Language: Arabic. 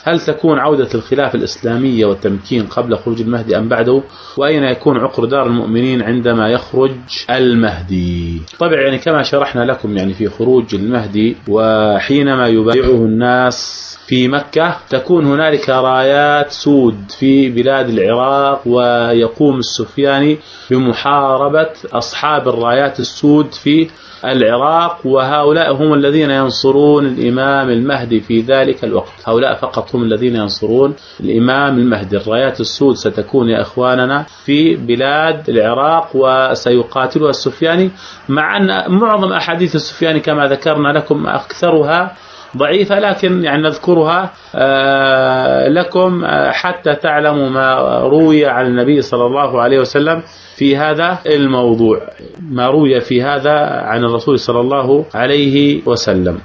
هل تكون عودة الخلافة الإسلامية والتمكين قبل خروج المهدي أم بعده؟ وأين يكون عقر دار المؤمنين عندما يخرج المهدي؟ طبعا يعني كما شرحنا لكم يعني في خروج المهدي وحينما يبايعه الناس في مكة تكون هنالك رايات سود في بلاد العراق، ويقوم السفياني بمحاربة أصحاب الرايات السود في العراق، وهؤلاء هم الذين ينصرون الإمام المهدي في ذلك الوقت. هؤلاء فقط هم الذين ينصرون الإمام المهدي. الرايات السود ستكون يا إخواننا في بلاد العراق وسيقاتلها السفياني، مع أن معظم أحاديث السفياني كما ذكرنا لكم أكثرها ضعيفة، لكن يعني نذكرها لكم حتى تعلموا ما روي عن النبي صلى الله عليه وسلم في هذا الموضوع، ما روي في هذا عن الرسول صلى الله عليه وسلم.